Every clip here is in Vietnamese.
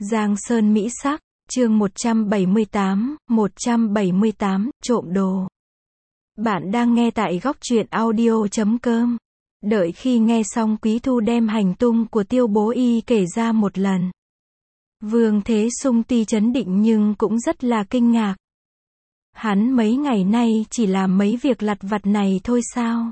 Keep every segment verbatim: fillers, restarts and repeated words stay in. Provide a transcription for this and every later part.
Giang Sơn Mỹ Sắc, chương một trăm bảy mươi tám, một trăm bảy mươi tám, trộm đồ. Bạn đang nghe tại góc truyện audio chấm com. Đợi khi nghe xong Quý Thu đem hành tung của Tiêu Bố Y kể ra một lần. Vương Thế Sung tuy chấn định nhưng cũng rất là kinh ngạc. Hắn mấy ngày nay chỉ làm mấy việc lặt vặt này thôi sao?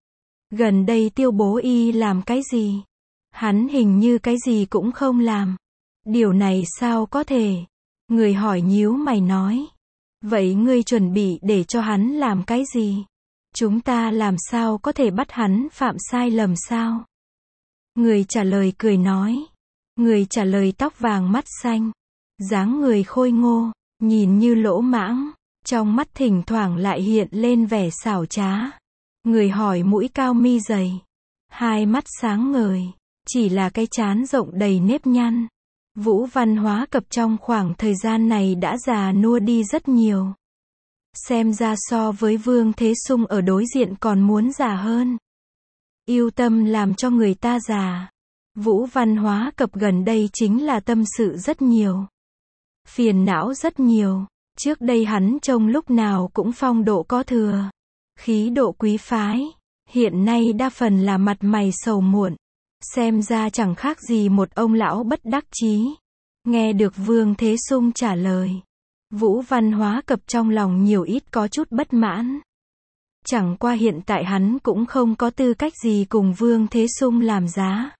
Gần đây Tiêu Bố Y làm cái gì? Hắn hình như cái gì cũng không làm. Điều này sao có thể? Người hỏi nhíu mày nói. Vậy ngươi chuẩn bị để cho hắn làm cái gì? Chúng ta làm sao có thể bắt hắn phạm sai lầm sao? Người trả lời cười nói. Người trả lời tóc vàng mắt xanh. Dáng người khôi ngô, nhìn như lỗ mãng. Trong mắt thỉnh thoảng lại hiện lên vẻ xảo trá. Người hỏi mũi cao mi dày. Hai mắt sáng ngời. Chỉ là cái trán rộng đầy nếp nhăn. Vũ Văn Hóa Cập trong khoảng thời gian này đã già nua đi rất nhiều. Xem ra so với Vương Thế Sung ở đối diện còn muốn già hơn. Yêu tâm làm cho người ta già. Vũ Văn Hóa Cập gần đây chính là tâm sự rất nhiều. Phiền não rất nhiều. Trước đây hắn trông lúc nào cũng phong độ có thừa. Khí độ quý phái. Hiện nay đa phần là mặt mày sầu muộn. Xem ra chẳng khác gì một ông lão bất đắc chí. Nghe được Vương Thế Sung trả lời. Vũ Văn Hóa Cập trong lòng nhiều ít có chút bất mãn. Chẳng qua hiện tại hắn cũng không có tư cách gì cùng Vương Thế Sung làm giá.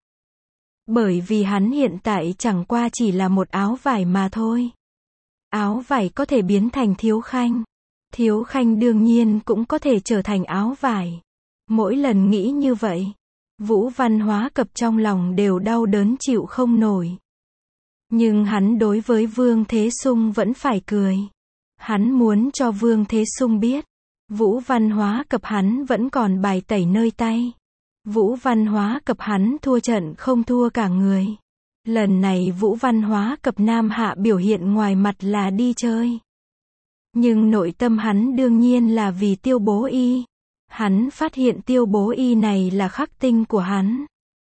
Bởi vì hắn hiện tại chẳng qua chỉ là một áo vải mà thôi. Áo vải có thể biến thành thiếu khanh. Thiếu khanh đương nhiên cũng có thể trở thành áo vải. Mỗi lần nghĩ như vậy, Vũ Văn Hóa Cập trong lòng đều đau đớn chịu không nổi. Nhưng hắn đối với Vương Thế Sung vẫn phải cười. Hắn muốn cho Vương Thế Sung biết, Vũ Văn Hóa Cập hắn vẫn còn bài tẩy nơi tay. Vũ Văn Hóa Cập hắn thua trận không thua cả người. Lần này Vũ Văn Hóa Cập Nam Hạ biểu hiện ngoài mặt là đi chơi. Nhưng nội tâm hắn đương nhiên là vì Tiêu Bố Y. Hắn phát hiện Tiêu Bố Y này là khắc tinh của hắn.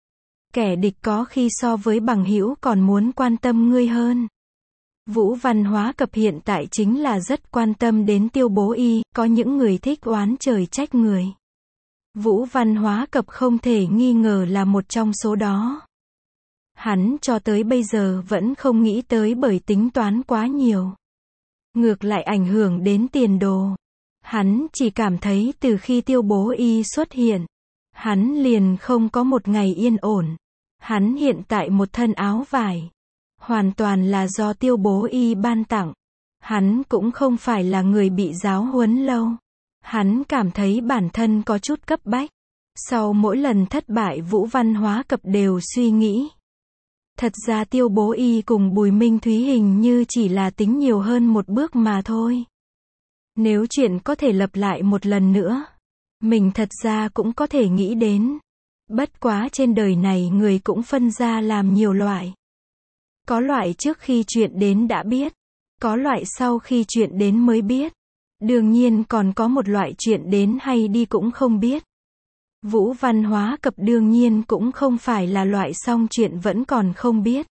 Kẻ địch có khi so với bằng hữu còn muốn quan tâm ngươi hơn. Vũ Văn Hóa Cập hiện tại chính là rất quan tâm đến Tiêu Bố Y, có những người thích oán trời trách người. Vũ Văn Hóa Cập không thể nghi ngờ là một trong số đó. Hắn cho tới bây giờ vẫn không nghĩ tới bởi tính toán quá nhiều. Ngược lại ảnh hưởng đến tiền đồ. Hắn chỉ cảm thấy từ khi Tiêu Bố Y xuất hiện, hắn liền không có một ngày yên ổn. Hắn hiện tại một thân áo vải, hoàn toàn là do Tiêu Bố Y ban tặng. Hắn cũng không phải là người bị giáo huấn lâu. Hắn cảm thấy bản thân có chút cấp bách. Sau mỗi lần thất bại Vũ Văn Hóa Cập đều suy nghĩ. Thật ra Tiêu Bố Y cùng Bùi Minh Thúy hình như chỉ là tính nhiều hơn một bước mà thôi. Nếu chuyện có thể lặp lại một lần nữa, mình thật ra cũng có thể nghĩ đến. Bất quá trên đời này người cũng phân ra làm nhiều loại. Có loại trước khi chuyện đến đã biết, có loại sau khi chuyện đến mới biết. Đương nhiên còn có một loại chuyện đến hay đi cũng không biết. Vũ Văn Hóa Cập đương nhiên cũng không phải là loại xong chuyện vẫn còn không biết.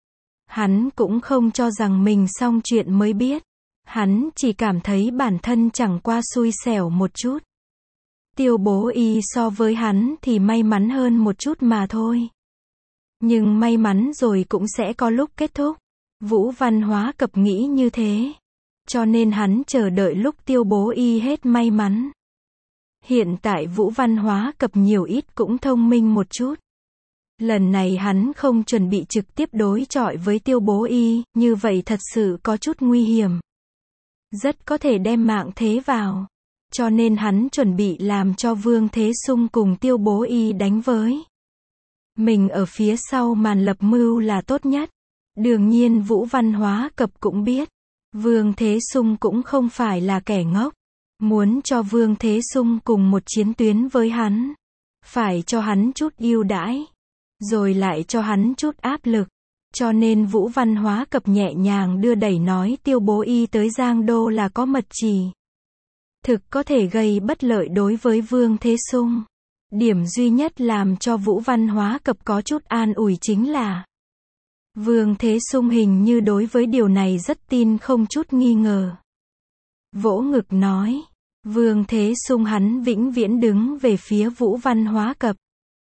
Hắn cũng không cho rằng mình xong chuyện mới biết. Hắn chỉ cảm thấy bản thân chẳng qua xui xẻo một chút. Tiêu Bố Y so với hắn thì may mắn hơn một chút mà thôi. Nhưng may mắn rồi cũng sẽ có lúc kết thúc. Vũ Văn Hóa Cập nghĩ như thế. Cho nên hắn chờ đợi lúc Tiêu Bố Y hết may mắn. Hiện tại Vũ Văn Hóa Cập nhiều ít cũng thông minh một chút. Lần này hắn không chuẩn bị trực tiếp đối chọi với Tiêu Bố Y, như vậy thật sự có chút nguy hiểm. Rất có thể đem mạng thế vào. Cho nên hắn chuẩn bị làm cho Vương Thế Sung cùng Tiêu Bố Y đánh với. Mình ở phía sau màn lập mưu là tốt nhất. Đương nhiên Vũ Văn Hóa Cập cũng biết. Vương Thế Sung cũng không phải là kẻ ngốc. Muốn cho Vương Thế Sung cùng một chiến tuyến với hắn. Phải cho hắn chút ưu đãi. Rồi lại cho hắn chút áp lực. Cho nên Vũ Văn Hóa Cập nhẹ nhàng đưa đẩy nói Tiêu Bố Y tới Giang Đô là có mật chỉ. Thực có thể gây bất lợi đối với Vương Thế Sung. Điểm duy nhất làm cho Vũ Văn Hóa Cập có chút an ủi chính là Vương Thế Sung hình như đối với điều này rất tin không chút nghi ngờ. Vỗ ngực nói. Vương Thế Sung hắn vĩnh viễn đứng về phía Vũ Văn Hóa Cập.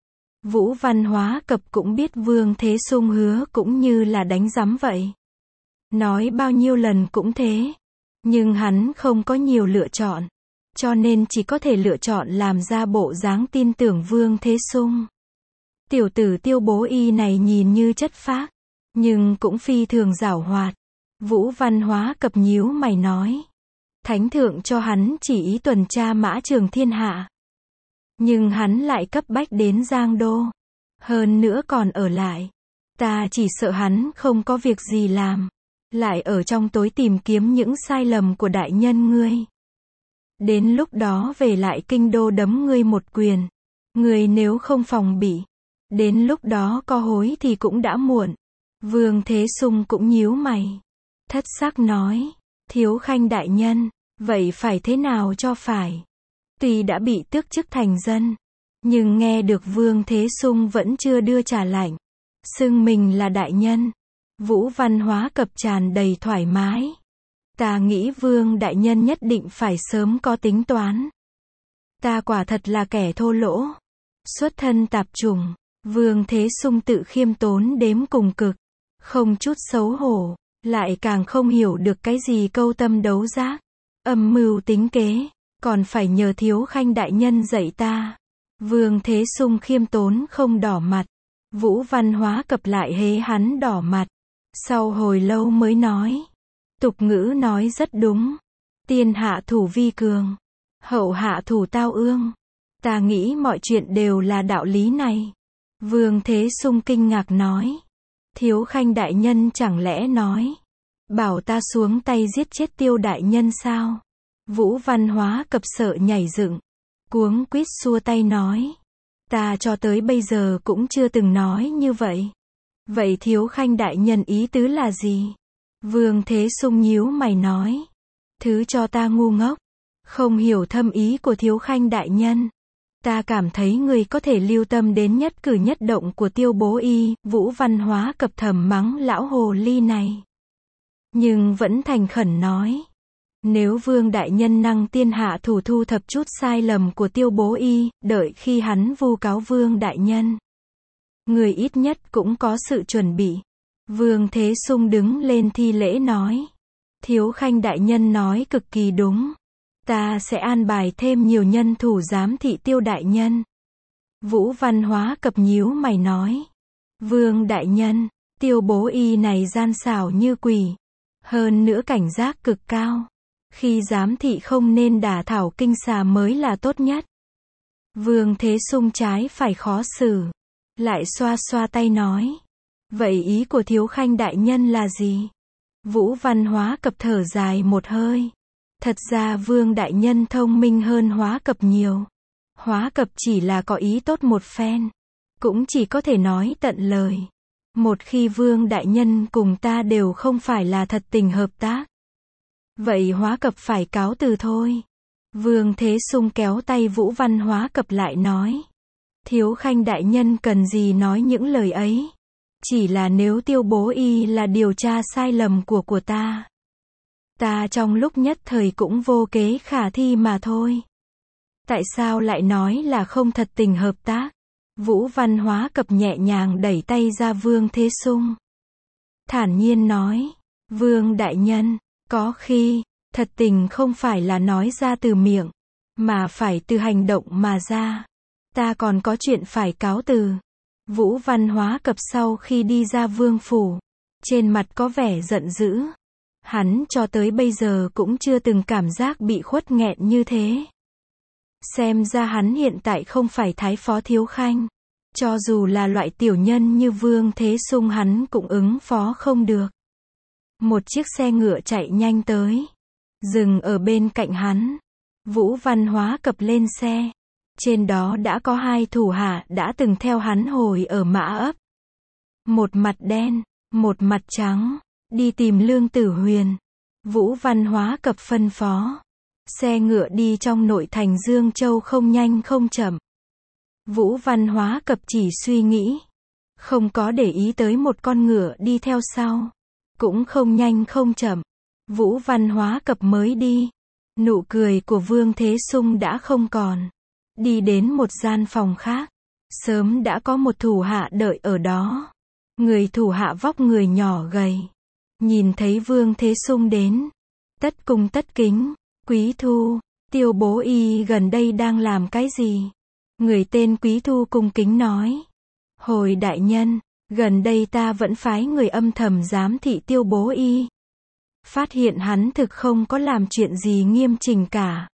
Vũ Văn Hóa Cập cũng biết Vương Thế Sung hứa cũng như là đánh giám vậy. Nói bao nhiêu lần cũng thế. Nhưng hắn không có nhiều lựa chọn. Cho nên chỉ có thể lựa chọn làm ra bộ dáng tin tưởng Vương Thế Sung. Tiểu tử Tiêu Bố Y này nhìn như chất phác, nhưng cũng phi thường giảo hoạt. Vũ Văn Hóa Cập nhíu mày nói. Thánh thượng cho hắn chỉ ý tuần tra mã trường thiên hạ. Nhưng hắn lại cấp bách đến Giang Đô. Hơn nữa còn ở lại. Ta chỉ sợ hắn không có việc gì làm. Lại ở trong tối tìm kiếm những sai lầm của đại nhân ngươi. Đến lúc đó về lại kinh đô đấm ngươi một quyền. Ngươi nếu không phòng bị. Đến lúc đó có hối thì cũng đã muộn. Vương Thế Sung cũng nhíu mày. Thất sắc nói. Thiếu khanh đại nhân. Vậy phải thế nào cho phải? Tuy đã bị tước chức thành dân. Nhưng nghe được Vương Thế Sung vẫn chưa đưa trả lệnh. Xưng mình là đại nhân. Vũ Văn Hóa Cập tràn đầy thoải mái. Ta nghĩ Vương đại nhân nhất định phải sớm có tính toán. Ta quả thật là kẻ thô lỗ. Xuất thân tạp chủng. Vương Thế Sung tự khiêm tốn đếm cùng cực. Không chút xấu hổ. Lại càng không hiểu được cái gì câu tâm đấu giác. Âm mưu tính kế. Còn phải nhờ thiếu khanh đại nhân dạy ta. Vương Thế Sung khiêm tốn không đỏ mặt. Vũ Văn Hóa Cập lại hế hắn đỏ mặt. Sau hồi lâu mới nói. Tục ngữ nói rất đúng. Tiên hạ thủ vi cường. Hậu hạ thủ tao ương. Ta nghĩ mọi chuyện đều là đạo lý này. Vương Thế Sung kinh ngạc nói. Thiếu khanh đại nhân chẳng lẽ nói. Bảo ta xuống tay giết chết Tiêu đại nhân sao? Vũ Văn Hóa Cập sợ nhảy dựng. Cuống quýt xua tay nói. Ta cho tới bây giờ cũng chưa từng nói như vậy. Vậy thiếu khanh đại nhân ý tứ là gì? Vương Thế Sung nhíu mày nói. Thứ cho ta ngu ngốc. Không hiểu thâm ý của thiếu khanh đại nhân. Ta cảm thấy người có thể lưu tâm đến nhất cử nhất động của Tiêu Bố Y. Vũ Văn Hóa Cập thầm mắng lão hồ ly này. Nhưng vẫn thành khẩn nói. Nếu Vương đại nhân năng tiên hạ thủ thu thập chút sai lầm của Tiêu Bố Y, đợi khi hắn vu cáo Vương đại nhân. Người ít nhất cũng có sự chuẩn bị. Vương Thế Sung đứng lên thi lễ nói. Thiếu khanh đại nhân nói cực kỳ đúng. Ta sẽ an bài thêm nhiều nhân thủ giám thị Tiêu đại nhân. Vũ Văn Hóa Cập nhíu mày nói. Vương đại nhân, Tiêu Bố Y này gian xảo như quỷ. Hơn nữa cảnh giác cực cao. Khi giám thị không nên đả thảo kinh xà mới là tốt nhất. Vương Thế Sung trái phải khó xử. Lại xoa xoa tay nói. Vậy ý của thiếu khanh đại nhân là gì? Vũ Văn Hóa Cập thở dài một hơi. Thật ra Vương đại nhân thông minh hơn Hóa Cập nhiều. Hóa Cập chỉ là có ý tốt một phen. Cũng chỉ có thể nói tận lời. Một khi Vương đại nhân cùng ta đều không phải là thật tình hợp tác. Vậy Hóa Cập phải cáo từ thôi. Vương Thế Sung kéo tay Vũ Văn Hóa Cập lại nói. Thiếu khanh đại nhân cần gì nói những lời ấy. Chỉ là nếu Tiêu Bố Y là điều tra sai lầm của của ta. Ta trong lúc nhất thời cũng vô kế khả thi mà thôi. Tại sao lại nói là không thật tình hợp tác? Vũ Văn Hóa Cập nhẹ nhàng đẩy tay ra Vương Thế Sung. Thản nhiên nói. Vương đại nhân, có khi, thật tình không phải là nói ra từ miệng, mà phải từ hành động mà ra. Ta còn có chuyện phải cáo từ. Vũ Văn Hóa Cập sau khi đi ra vương phủ, trên mặt có vẻ giận dữ. Hắn cho tới bây giờ cũng chưa từng cảm giác bị khuất nghẹn như thế. Xem ra hắn hiện tại không phải thái phó thiếu khanh. Cho dù là loại tiểu nhân như Vương Thế Sung hắn cũng ứng phó không được. Một chiếc xe ngựa chạy nhanh tới. Dừng ở bên cạnh hắn. Vũ Văn Hóa Cập lên xe. Trên đó đã có hai thủ hạ đã từng theo hắn hồi ở Mã Ấp. Một mặt đen, một mặt trắng. Đi tìm Lương Tử Huyền. Vũ Văn Hóa Cập phân phó. Xe ngựa đi trong nội thành Dương Châu không nhanh không chậm. Vũ Văn Hóa Cập chỉ suy nghĩ. Không có để ý tới một con ngựa đi theo sau. Cũng không nhanh không chậm. Vũ Văn Hóa Cập mới đi. Nụ cười của Vương Thế Sung đã không còn. Đi đến một gian phòng khác. Sớm đã có một thủ hạ đợi ở đó. Người thủ hạ vóc người nhỏ gầy. Nhìn thấy Vương Thế Sung đến. Tất cung tất kính. Quý Thu, Tiêu Bố Y gần đây đang làm cái gì? Người tên Quý Thu cung kính nói. Hồi đại nhân, gần đây ta vẫn phái người âm thầm giám thị Tiêu Bố Y. Phát hiện hắn thực không có làm chuyện gì nghiêm chỉnh cả.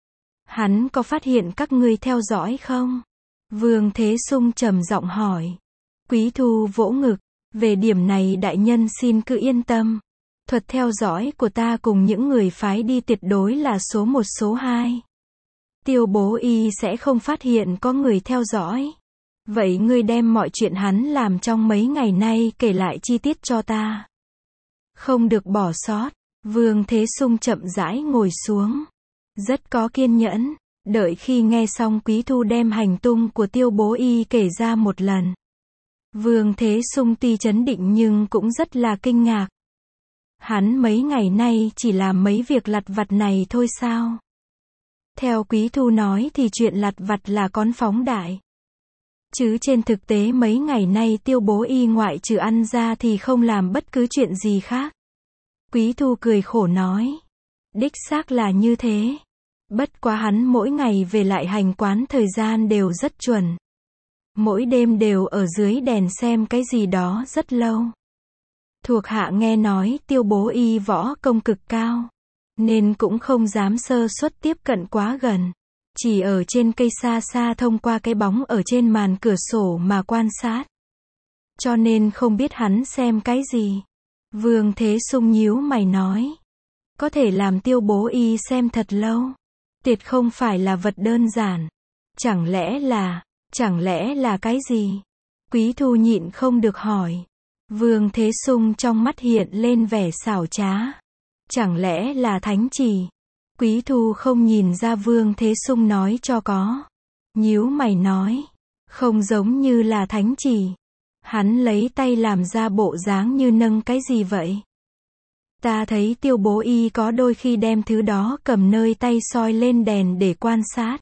Hắn có phát hiện các ngươi theo dõi không? Vương Thế Sung trầm giọng hỏi. Quý Thu vỗ ngực. Về điểm này đại nhân xin cứ yên tâm. Thuật theo dõi của ta cùng những người phái đi tuyệt đối là số một số hai. Tiêu Bố Y sẽ không phát hiện có người theo dõi. Vậy ngươi đem mọi chuyện hắn làm trong mấy ngày nay kể lại chi tiết cho ta. Không được bỏ sót. Vương Thế Sung chậm rãi ngồi xuống. Rất có kiên nhẫn. Đợi khi nghe xong Quý Thu đem hành tung của Tiêu Bố Y kể ra một lần. Vương Thế Sung tuy chấn định nhưng cũng rất là kinh ngạc. Hắn mấy ngày nay chỉ làm mấy việc lặt vặt này thôi sao? Theo Quý Thu nói thì chuyện lặt vặt là con phóng đại. Chứ trên thực tế mấy ngày nay Tiêu Bố Y ngoại trừ ăn ra thì không làm bất cứ chuyện gì khác. Quý Thu cười khổ nói. Đích xác là như thế. Bất quá hắn mỗi ngày về lại hành quán thời gian đều rất chuẩn. Mỗi đêm đều ở dưới đèn xem cái gì đó rất lâu. Thuộc hạ nghe nói Tiêu Bố Y võ công cực cao. Nên cũng không dám sơ suất tiếp cận quá gần. Chỉ ở trên cây xa xa thông qua cái bóng ở trên màn cửa sổ mà quan sát. Cho nên không biết hắn xem cái gì. Vương Thế Sung nhíu mày nói. Có thể làm Tiêu Bố Y xem thật lâu. Tuyệt không phải là vật đơn giản. Chẳng lẽ là, chẳng lẽ là cái gì? Quý Thu nhịn không được hỏi. Vương Thế Sung trong mắt hiện lên vẻ xảo trá. Chẳng lẽ là thánh chỉ? Quý Thu không nhìn ra Vương Thế Sung nói cho có. Nhíu mày nói. Không giống như là thánh chỉ. Hắn lấy tay làm ra bộ dáng như nâng cái gì vậy? Ta thấy Tiêu Bố Y có đôi khi đem thứ đó cầm nơi tay soi lên đèn để quan sát.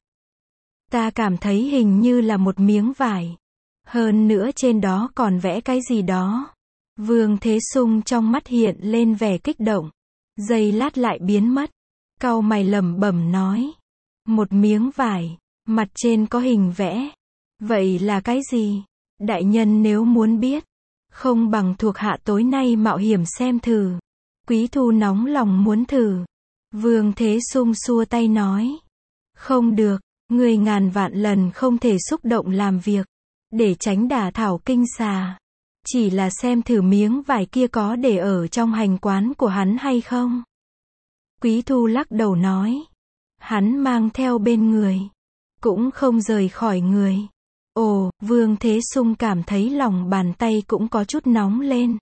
Ta cảm thấy hình như là một miếng vải. Hơn nữa trên đó còn vẽ cái gì đó. Vương Thế Sung trong mắt hiện lên vẻ kích động. Giây lát lại biến mất. Cau mày lẩm bẩm nói. Một miếng vải, mặt trên có hình vẽ. Vậy là cái gì? Đại nhân nếu muốn biết, không bằng thuộc hạ tối nay mạo hiểm xem thử. Quý Thu nóng lòng muốn thử. Vương Thế Sung xua tay nói. Không được, người ngàn vạn lần không thể xúc động làm việc. Để tránh đả thảo kinh xà. Chỉ là xem thử miếng vải kia có để ở trong hành quán của hắn hay không. Quý Thu lắc đầu nói. Hắn mang theo bên người. Cũng không rời khỏi người. Ồ, Vương Thế Sung cảm thấy lòng bàn tay cũng có chút nóng lên.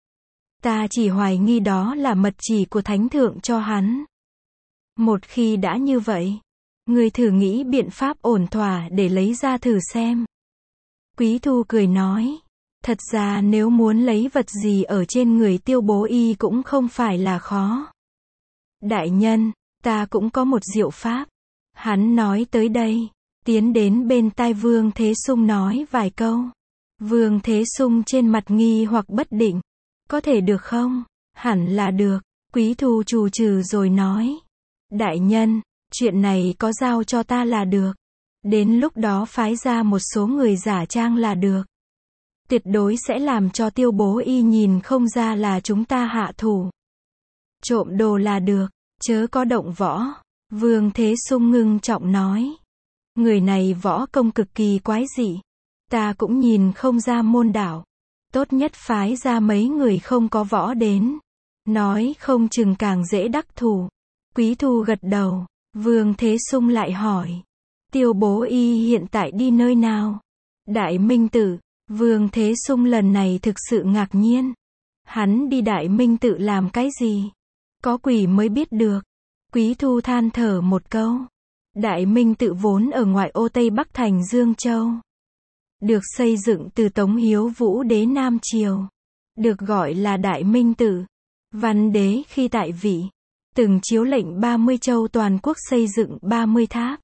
Ta chỉ hoài nghi đó là mật chỉ của Thánh Thượng cho hắn. Một khi đã như vậy, người thử nghĩ biện pháp ổn thỏa để lấy ra thử xem. Quý Thu cười nói. Thật ra nếu muốn lấy vật gì ở trên người Tiêu Bố Y cũng không phải là khó. Đại nhân, ta cũng có một diệu pháp. Hắn nói tới đây, tiến đến bên tai Vương Thế Sung nói vài câu. Vương Thế Sung trên mặt nghi hoặc bất định. Có thể được không? Hẳn là được. Quý Thu trù trừ rồi nói. Đại nhân, chuyện này có giao cho ta là được. Đến lúc đó phái ra một số người giả trang là được. Tuyệt đối sẽ làm cho Tiêu Bố Y nhìn không ra là chúng ta hạ thủ. Trộm đồ là được, chớ có động võ. Vương Thế Sung ngưng trọng nói. Người này võ công cực kỳ quái dị. Ta cũng nhìn không ra môn đạo. Tốt nhất phái ra mấy người không có võ đến. Nói không chừng càng dễ đắc thủ. Quý Thu gật đầu. Vương Thế Sung lại hỏi. Tiêu Bố Y hiện tại đi nơi nào? Đại Minh Tự. Vương Thế Sung lần này thực sự ngạc nhiên. Hắn đi Đại Minh Tự làm cái gì? Có quỷ mới biết được. Quý Thu than thở một câu. Đại Minh Tự vốn ở ngoại ô Tây Bắc thành Dương Châu. được xây dựng từ Tống Hiếu Vũ đế Nam Triều, được gọi là Đại Minh Tự. Văn đế khi tại vị, từng chiếu lệnh ba mươi châu toàn quốc xây dựng ba mươi tháp,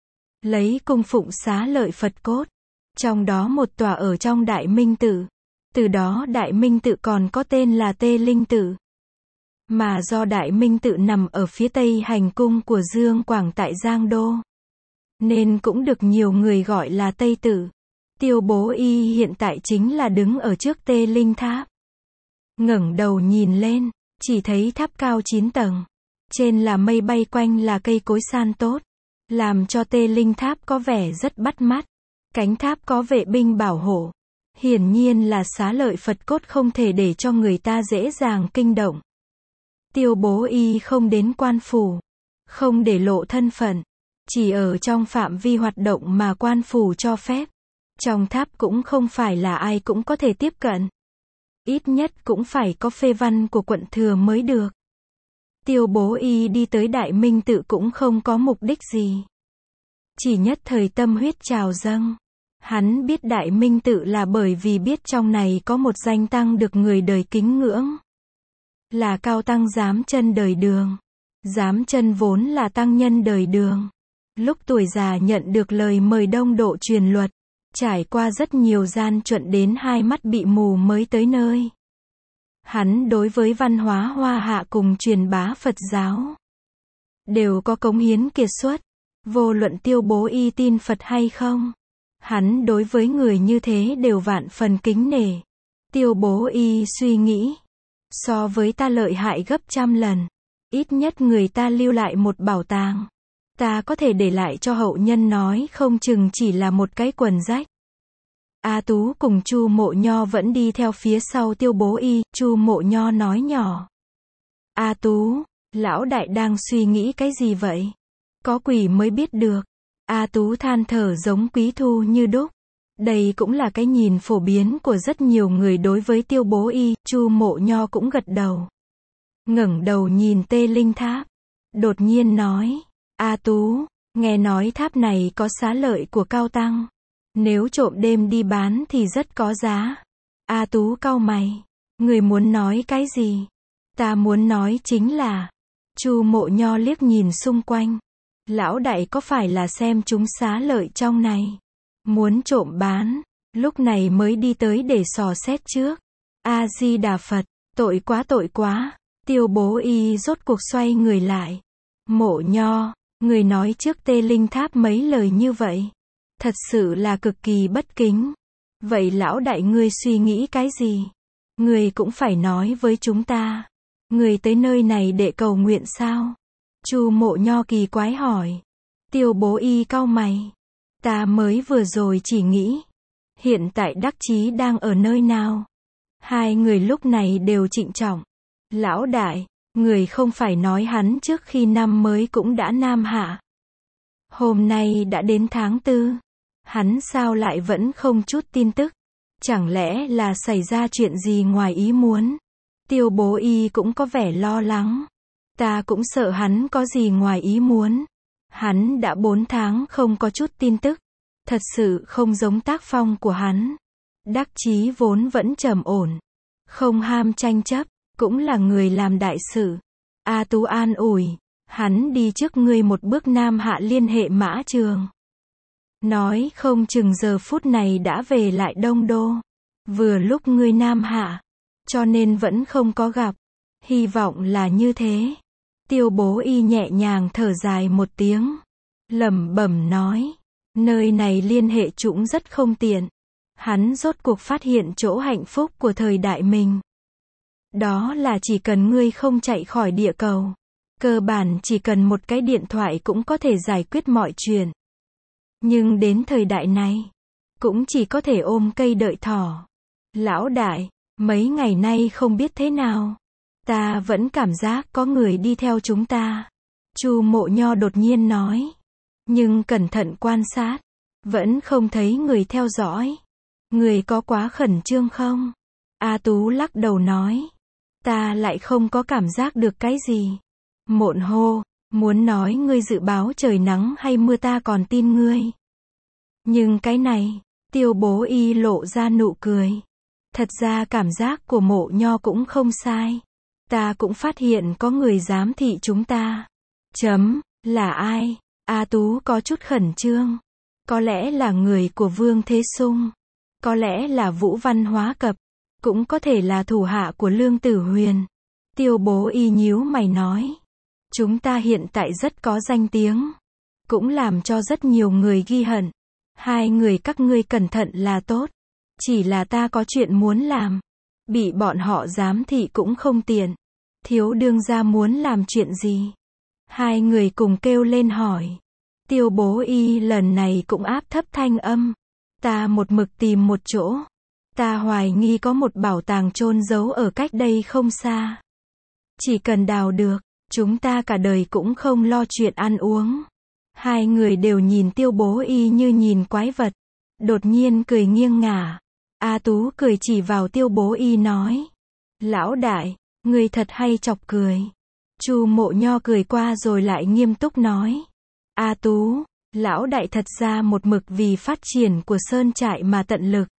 lấy cung phụng xá lợi Phật cốt, trong đó một tòa ở trong Đại Minh Tự. Từ đó Đại Minh Tự còn có tên là Tê Linh Tự. Mà do Đại Minh Tự nằm ở phía tây hành cung của Dương Quảng tại Giang Đô, nên cũng được nhiều người gọi là Tây Tự. Tiêu Bố Y hiện tại chính là đứng ở trước Tê Linh Tháp. Ngẩng đầu nhìn lên, chỉ thấy tháp cao chín tầng. Trên là mây bay quanh là cây cối san tốt, làm cho Tê Linh Tháp có vẻ rất bắt mắt. Cánh tháp có vệ binh bảo hộ. Hiển nhiên là xá lợi Phật cốt không thể để cho người ta dễ dàng kinh động. Tiêu Bố Y không đến quan phủ, không để lộ thân phận, chỉ ở trong phạm vi hoạt động mà quan phủ cho phép. Trong tháp cũng không phải là ai cũng có thể tiếp cận. Ít nhất cũng phải có phê văn của quận thừa mới được. Tiêu Bố Y đi tới Đại Minh Tự cũng không có mục đích gì. Chỉ nhất thời tâm huyết trào dâng. Hắn biết Đại Minh Tự là bởi vì biết trong này có một danh tăng được người đời kính ngưỡng. Là Cao Tăng Giám Chân đời Đường. Giám Chân vốn là tăng nhân đời Đường. Lúc tuổi già nhận được lời mời đông độ truyền luật. Trải qua rất nhiều gian truận đến hai mắt bị mù mới tới nơi. Hắn đối với văn hóa Hoa Hạ cùng truyền bá Phật giáo đều có cống hiến kiệt xuất. Vô luận Tiêu Bố Y tin Phật hay không, hắn đối với người như thế đều vạn phần kính nể. Tiêu Bố Y suy nghĩ, so với ta lợi hại gấp trăm lần. Ít nhất người ta lưu lại một bảo tàng. Ta có thể để lại cho hậu nhân nói không chừng chỉ là một cái quần rách. A Tú cùng Chu Mộ Nho vẫn đi theo phía sau Tiêu Bố Y. Chu Mộ Nho nói nhỏ: A Tú, lão đại đang suy nghĩ cái gì vậy? Có quỷ mới biết được. A Tú than thở giống Quý Thu như đúc. Đây cũng là cái nhìn phổ biến của rất nhiều người đối với Tiêu Bố Y. Chu Mộ Nho cũng gật đầu. Ngẩng đầu nhìn Tê Linh Tháp. Đột nhiên nói: A Tú, nghe nói tháp này có xá lợi của Cao Tăng. Nếu trộm đêm đi bán thì rất có giá. A Tú cau mày. Người muốn nói cái gì? Ta muốn nói chính là... Chu Mộ Nho liếc nhìn xung quanh. Lão đại có phải là xem chúng xá lợi trong này, muốn trộm bán, lúc này mới đi tới để dò xét trước. A Di Đà Phật, tội quá tội quá. Tiêu Bố Y rốt cuộc xoay người lại. Mộ Nho, người nói trước Tê Linh Tháp mấy lời như vậy, thật sự là cực kỳ bất kính. Vậy lão đại ngươi suy nghĩ cái gì? Ngươi cũng phải nói với chúng ta. Ngươi tới nơi này để cầu nguyện sao? Chu Mộ Nho kỳ quái hỏi. Tiêu Bố Y cau mày. Ta mới vừa rồi chỉ nghĩ, hiện tại Đắc Chí đang ở nơi nào? Hai người lúc này đều trịnh trọng. Lão đại, người không phải nói hắn trước khi năm mới cũng đã nam hạ. Hôm nay đã đến tháng tư. Hắn sao lại vẫn không chút tin tức? Chẳng lẽ là xảy ra chuyện gì ngoài ý muốn? Tiêu Bố Y cũng có vẻ lo lắng. Ta cũng sợ hắn có gì ngoài ý muốn. Hắn đã bốn tháng không có chút tin tức. Thật sự không giống tác phong của hắn. Đắc Chí vốn vẫn trầm ổn, không ham tranh chấp, cũng là người làm đại sự. A Tú an ủi. Hắn đi trước ngươi một bước nam hạ liên hệ Mã Trường. Nói không chừng giờ phút này đã về lại Đông Đô. Vừa lúc ngươi nam hạ, cho nên vẫn không có gặp. Hy vọng là như thế. Tiêu Bố Y nhẹ nhàng thở dài một tiếng. Lẩm bẩm nói. Nơi này liên hệ chúng rất không tiện. Hắn rốt cuộc phát hiện chỗ hạnh phúc của thời đại mình. Đó là chỉ cần ngươi không chạy khỏi địa cầu. Cơ bản chỉ cần một cái điện thoại cũng có thể giải quyết mọi chuyện. Nhưng đến thời đại này, cũng chỉ có thể ôm cây đợi thỏ. Lão đại, mấy ngày nay không biết thế nào. Ta vẫn cảm giác có người đi theo chúng ta. Chu Mộ Nho đột nhiên nói. Nhưng cẩn thận quan sát, vẫn không thấy người theo dõi. Người có quá khẩn trương không? A Tú lắc đầu nói. Ta lại không có cảm giác được cái gì. Mộn hô, muốn nói ngươi dự báo trời nắng hay mưa ta còn tin ngươi. Nhưng cái này, Tiêu Bố Y lộ ra nụ cười. Thật ra cảm giác của Mộ Nho cũng không sai. Ta cũng phát hiện có người giám thị chúng ta. Chấm, là ai? A Tú có chút khẩn trương. Có lẽ là người của Vương Thế Sung. Có lẽ là Vũ Văn Hóa Cập. Cũng có thể là thủ hạ của Lương Tử Huyền. Tiêu Bố Y nhíu mày nói. Chúng ta hiện tại rất có danh tiếng. Cũng làm cho rất nhiều người ghi hận. Hai người các ngươi cẩn thận là tốt. Chỉ là ta có chuyện muốn làm. Bị bọn họ giám thị cũng không tiện. Thiếu đương gia muốn làm chuyện gì? Hai người cùng kêu lên hỏi. Tiêu Bố Y lần này cũng áp thấp thanh âm. Ta một mực tìm một chỗ. Ta hoài nghi có một bảo tàng chôn giấu ở cách đây không xa. Chỉ cần đào được, chúng ta cả đời cũng không lo chuyện ăn uống. Hai người đều nhìn Tiêu Bố Y như nhìn quái vật. Đột nhiên cười nghiêng ngả. A Tú cười chỉ vào Tiêu Bố Y nói. Lão đại, người thật hay chọc cười. Chu Mộ Nho cười qua rồi lại nghiêm túc nói. A Tú, lão đại thật ra một mực vì phát triển của Sơn Trại mà tận lực.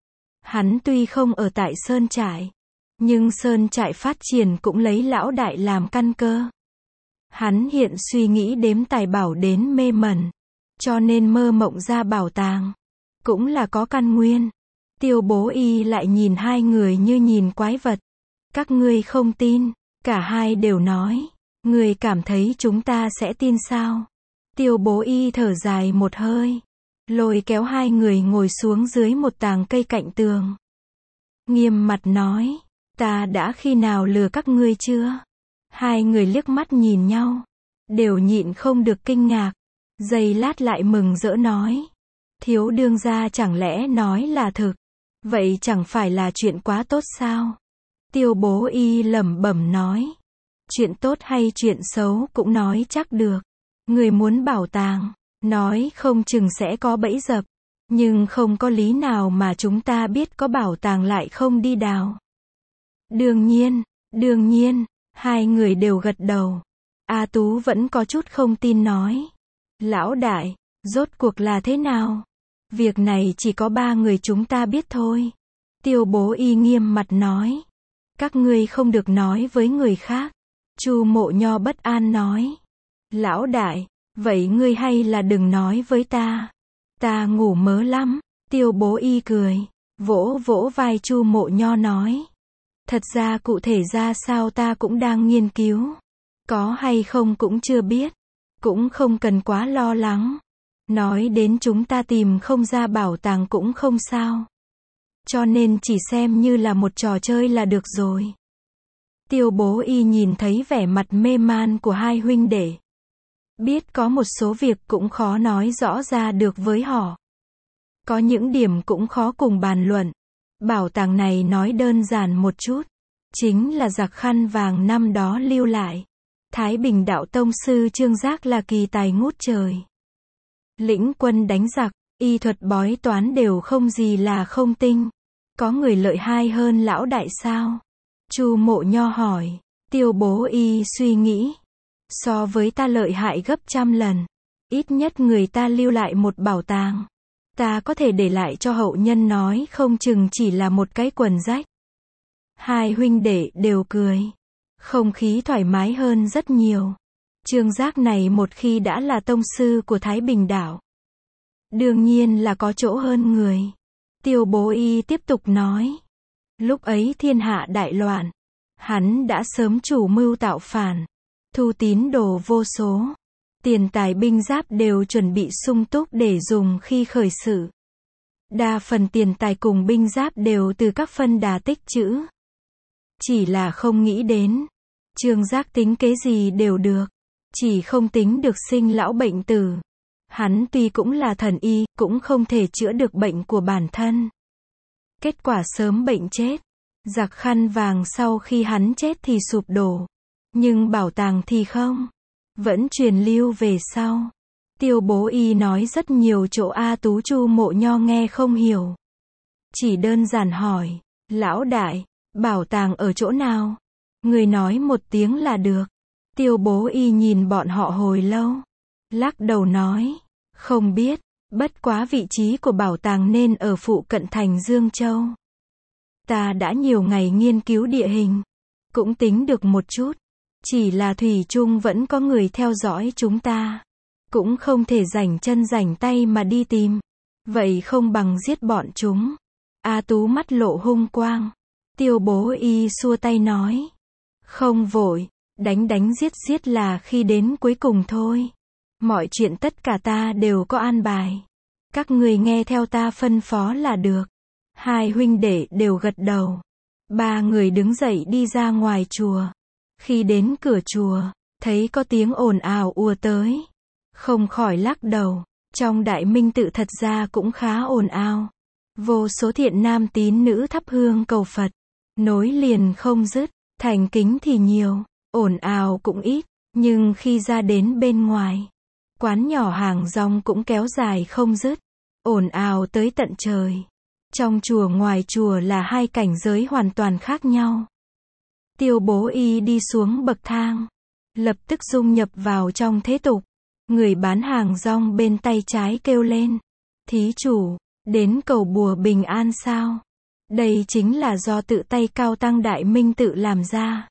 Hắn tuy không ở tại Sơn Trại, nhưng Sơn Trại phát triển cũng lấy lão đại làm căn cơ. Hắn hiện suy nghĩ đếm tài bảo đến mê mẩn, cho nên mơ mộng ra bảo tàng. Cũng là có căn nguyên. Tiêu Bố Y lại nhìn hai người như nhìn quái vật. Các ngươi không tin, cả hai đều nói. Người cảm thấy chúng ta sẽ tin sao? Tiêu Bố Y thở dài một hơi. Lôi kéo hai người ngồi xuống dưới một tàng cây cạnh tường. Nghiêm mặt nói. Ta đã khi nào lừa các ngươi chưa? Hai người liếc mắt nhìn nhau. Đều nhịn không được kinh ngạc. Giây lát lại mừng rỡ nói. Thiếu đương gia chẳng lẽ nói là thực. Vậy chẳng phải là chuyện quá tốt sao? Tiêu Bố Y lẩm bẩm nói. Chuyện tốt hay chuyện xấu cũng nói chắc được. Người muốn bảo tàng, nói không chừng sẽ có bẫy dập. Nhưng không có lý nào mà chúng ta biết có bảo tàng lại không đi đào. Đương nhiên, đương nhiên, hai người đều gật đầu. A Tú vẫn có chút không tin nói. Lão đại, rốt cuộc là thế nào? Việc này chỉ có ba người chúng ta biết thôi. Tiêu Bố Y nghiêm mặt nói. Các ngươi không được nói với người khác. Chu Mộ Nho bất an nói. Lão đại, vậy ngươi hay là đừng nói với ta. Ta ngủ mớ lắm. Tiêu Bố Y cười, vỗ vỗ vai Chu Mộ Nho nói. Thật ra cụ thể ra sao ta cũng đang nghiên cứu. Có hay không cũng chưa biết. Cũng không cần quá lo lắng. Nói đến chúng ta tìm không ra bảo tàng cũng không sao. Cho nên chỉ xem như là một trò chơi là được rồi. Tiêu Bố Y nhìn thấy vẻ mặt mê man của hai huynh đệ. Biết có một số việc cũng khó nói rõ ra được với họ. Có những điểm cũng khó cùng bàn luận. Bảo tàng này nói đơn giản một chút. Chính là giặc khăn vàng năm đó lưu lại. Thái Bình Đạo Tông sư Trương Giác là kỳ tài ngút trời. Lĩnh quân đánh giặc, y thuật bói toán đều không gì là không tinh. Có người lợi hại hơn lão đại sao? Chu Mộ Nho hỏi. Tiêu Bố Y suy nghĩ. So với ta lợi hại gấp trăm lần. Ít nhất người ta lưu lại một bảo tàng. Ta có thể để lại cho hậu nhân nói không chừng chỉ là một cái quần rách. Hai huynh đệ đều cười. Không khí thoải mái hơn rất nhiều. Trương Giác này một khi đã là tông sư của Thái Bình Đảo. Đương nhiên là có chỗ hơn người. Tiêu Bố Y tiếp tục nói. Lúc ấy thiên hạ đại loạn. Hắn đã sớm chủ mưu tạo phản. Thu tín đồ vô số. Tiền tài binh giáp đều chuẩn bị sung túc để dùng khi khởi sự. Đa phần tiền tài cùng binh giáp đều từ các phân đà tích trữ. Chỉ là không nghĩ đến. Trương Giác tính kế gì đều được. Chỉ không tính được sinh lão bệnh tử. Hắn tuy cũng là thần y, cũng không thể chữa được bệnh của bản thân. Kết quả sớm bệnh chết. Giặc khăn vàng sau khi hắn chết thì sụp đổ. Nhưng bảo tàng thì không. Vẫn truyền lưu về sau. Tiêu Bố Y nói rất nhiều chỗ A Tú Chu Mộ Nho nghe không hiểu. Chỉ đơn giản hỏi. Lão đại, bảo tàng ở chỗ nào? Người nói một tiếng là được. Tiêu Bố Y nhìn bọn họ hồi lâu. Lắc đầu nói. Không biết. Bất quá vị trí của bảo tàng nên ở phụ cận thành Dương Châu. Ta đã nhiều ngày nghiên cứu địa hình, cũng tính được một chút. Chỉ là thủy chung vẫn có người theo dõi chúng ta. Cũng không thể rảnh chân rảnh tay mà đi tìm. Vậy không bằng giết bọn chúng. A Tú mắt lộ hung quang. Tiêu Bố Y xua tay nói. Không vội, đánh đánh giết giết là khi đến cuối cùng thôi. Mọi chuyện tất cả ta đều có an bài. Các người nghe theo ta phân phó là được. Hai huynh đệ đều gật đầu. Ba người đứng dậy đi ra ngoài chùa. Khi đến cửa chùa, thấy có tiếng ồn ào ùa tới. Không khỏi lắc đầu. Trong Đại Minh tự thật ra cũng khá ồn ào. Vô số thiện nam tín nữ thắp hương cầu Phật. Nối liền không dứt. Thành kính thì nhiều, ồn ào cũng ít. Nhưng khi ra đến bên ngoài, quán nhỏ hàng rong cũng kéo dài không dứt. Ồn ào tới tận trời. Trong chùa ngoài chùa là hai cảnh giới hoàn toàn khác nhau. Tiêu Bố Y đi xuống bậc thang, lập tức dung nhập vào trong thế tục. Người bán hàng rong bên tay trái kêu lên. Thí chủ, đến cầu bùa bình an sao? Đây chính là do tự tay Cao Tăng Đại Minh tự làm ra.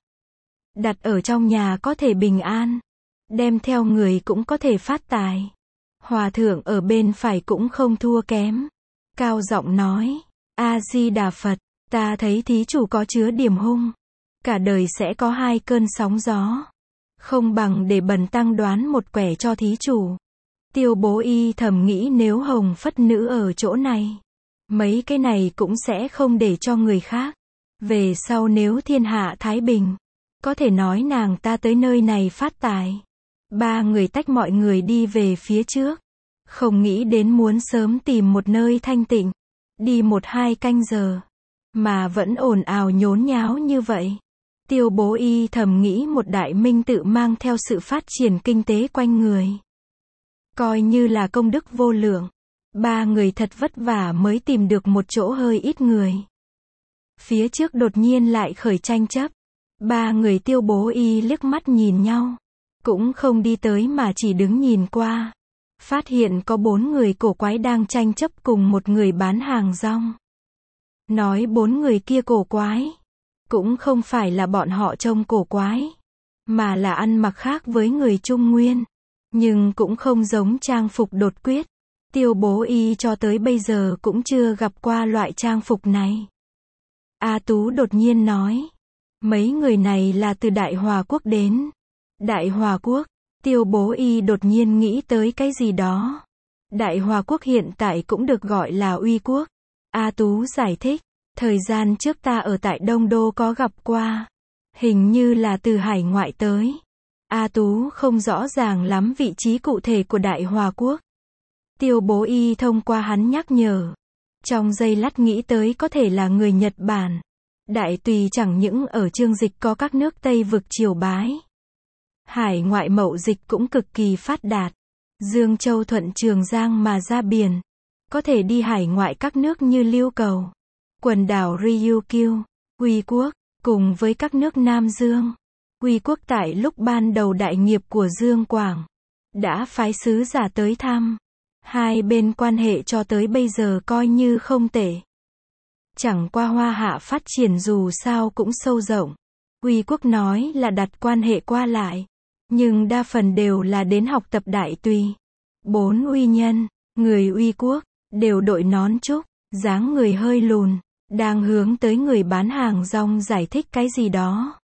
Đặt ở trong nhà có thể bình an. Đem theo người cũng có thể phát tài. Hòa thượng ở bên phải cũng không thua kém. Cao giọng nói. A-di-đà Phật, ta thấy thí chủ có chứa điểm hung. Cả đời sẽ có hai cơn sóng gió. Không bằng để bần tăng đoán một quẻ cho thí chủ. Tiêu Bố Y thầm nghĩ nếu Hồng Phất Nữ ở chỗ này, mấy cái này cũng sẽ không để cho người khác. Về sau nếu thiên hạ thái bình, có thể nói nàng ta tới nơi này phát tài. Ba người tách mọi người đi về phía trước. Không nghĩ đến muốn sớm tìm một nơi thanh tịnh. Đi một hai canh giờ. Mà vẫn ồn ào nhốn nháo như vậy. Tiêu Bố Y thầm nghĩ một Đại Minh tự mang theo sự phát triển kinh tế quanh người. Coi như là công đức vô lượng. Ba người thật vất vả mới tìm được một chỗ hơi ít người. Phía trước đột nhiên lại khởi tranh chấp. Ba người Tiêu Bố Y liếc mắt nhìn nhau. Cũng không đi tới mà chỉ đứng nhìn qua. Phát hiện có bốn người cổ quái đang tranh chấp cùng một người bán hàng rong. Nói bốn người kia cổ quái. Cũng không phải là bọn họ trông cổ quái. Mà là ăn mặc khác với người Trung Nguyên. Nhưng cũng không giống trang phục đột quyết. Tiêu Bố Y cho tới bây giờ cũng chưa gặp qua loại trang phục này. A Tú đột nhiên nói. Mấy người này là từ Đại Hòa Quốc đến. Đại Hòa Quốc. Tiêu Bố Y đột nhiên nghĩ tới cái gì đó. Đại Hòa Quốc hiện tại cũng được gọi là Uy Quốc. A Tú giải thích. Thời gian trước ta ở tại Đông Đô có gặp qua. Hình như là từ hải ngoại tới. A Tú không rõ ràng lắm vị trí cụ thể của Đại Hòa Quốc. Tiêu Bố Y thông qua hắn nhắc nhở. Trong giây lát nghĩ tới có thể là người Nhật Bản. Đại Tùy chẳng những ở Chương Dịch có các nước Tây vực triều bái. Hải ngoại mậu dịch cũng cực kỳ phát đạt. Dương Châu thuận Trường Giang mà ra biển. Có thể đi hải ngoại các nước như Liêu Cầu, quần đảo Ryukyu, Uy Quốc, cùng với các nước Nam Dương. Uy Quốc tại lúc ban đầu đại nghiệp của Dương Quảng, đã phái sứ giả tới thăm. Hai bên quan hệ cho tới bây giờ coi như không tệ. Chẳng qua Hoa Hạ phát triển dù sao cũng sâu rộng. Uy Quốc nói là đặt quan hệ qua lại. Nhưng đa phần đều là đến học tập Đại Tùy. Bốn uy nhân, người Uy Quốc, đều đội nón trúc, dáng người hơi lùn, đang hướng tới người bán hàng rong giải thích cái gì đó.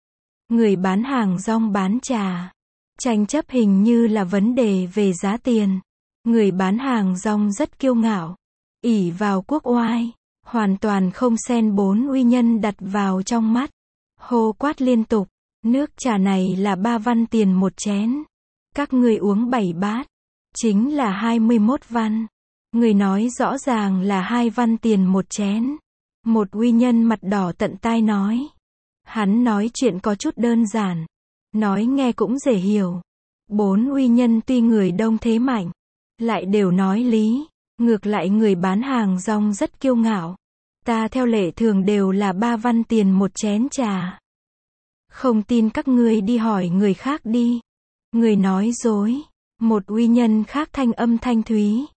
Người bán hàng rong bán trà. Tranh chấp hình như là vấn đề về giá tiền. Người bán hàng rong rất kiêu ngạo. ỷ vào quốc oai. Hoàn toàn không xem bốn uy nhân đặt vào trong mắt. Hô quát liên tục. Nước trà này là ba văn tiền một chén. Các ngươi uống bảy bát. Chính là hai mươi mốt văn. Người nói rõ ràng là hai văn tiền một chén. Một uy nhân mặt đỏ tận tai nói. Hắn nói chuyện có chút đơn giản. Nói nghe cũng dễ hiểu. Bốn uy nhân tuy người đông thế mạnh. Lại đều nói lý. Ngược lại người bán hàng rong rất kiêu ngạo. Ta theo lệ thường đều là ba văn tiền một chén trà. Không tin các ngươi đi hỏi người khác đi. Người nói dối. Một uy nhân khác thanh âm thanh thúy.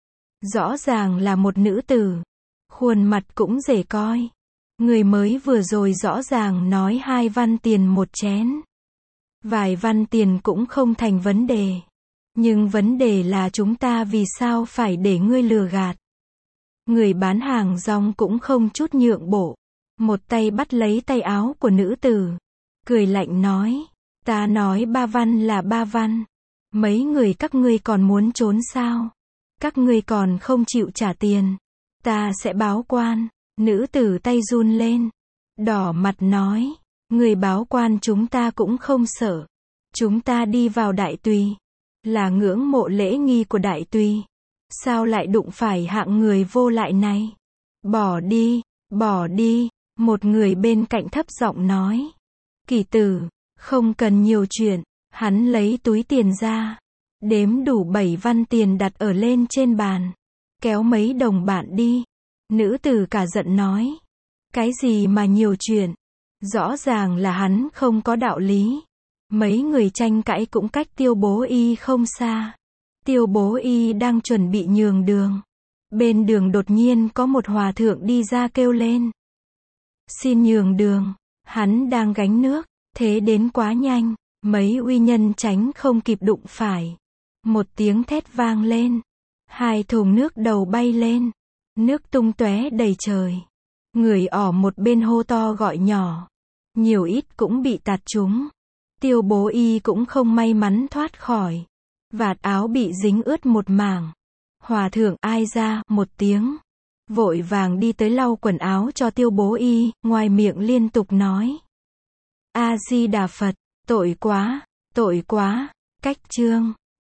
Rõ ràng là một nữ tử. Khuôn mặt cũng dễ coi. Người mới vừa rồi rõ ràng nói hai văn tiền một chén. Vài văn tiền cũng không thành vấn đề. Nhưng vấn đề là chúng ta vì sao phải để ngươi lừa gạt. Người bán hàng rong cũng không chút nhượng bộ. Một tay bắt lấy tay áo của nữ tử. Cười lạnh nói. Ta nói ba văn là ba văn. Mấy người các ngươi còn muốn trốn sao? Các ngươi còn không chịu trả tiền. Ta sẽ báo quan. Nữ tử tay run lên. Đỏ mặt nói. Người báo quan chúng ta cũng không sợ. Chúng ta đi vào đại tùy. Là ngưỡng mộ lễ nghi của đại tùy. Sao lại đụng phải hạng người vô lại này? Bỏ đi, bỏ đi. Một người bên cạnh thấp giọng nói. Kỳ tử, không cần nhiều chuyện. Hắn lấy túi tiền ra. Đếm đủ bảy văn tiền đặt ở lên trên bàn. Kéo mấy đồng bạn đi. Nữ tử cả giận nói. Cái gì mà nhiều chuyện? Rõ ràng là hắn không có đạo lý. Mấy người tranh cãi cũng cách Tiêu Bố Y không xa. Tiêu Bố Y đang chuẩn bị nhường đường. Bên đường đột nhiên có một hòa thượng đi ra kêu lên. Xin nhường đường. Hắn đang gánh nước. Thế đến quá nhanh. Mấy uy nhân tránh không kịp đụng phải. Một tiếng thét vang lên. Hai thùng nước đầu bay lên. Nước tung tóe đầy trời. Người ở một bên hô to gọi nhỏ. Nhiều ít cũng bị tạt trúng. Tiêu Bố Y cũng không may mắn thoát khỏi. Vạt áo bị dính ướt một mảng. Hòa thượng ai ra một tiếng. Vội vàng đi tới lau quần áo cho Tiêu Bố Y, ngoài miệng liên tục nói. A Di Đà Phật, tội quá, tội quá, cách chương.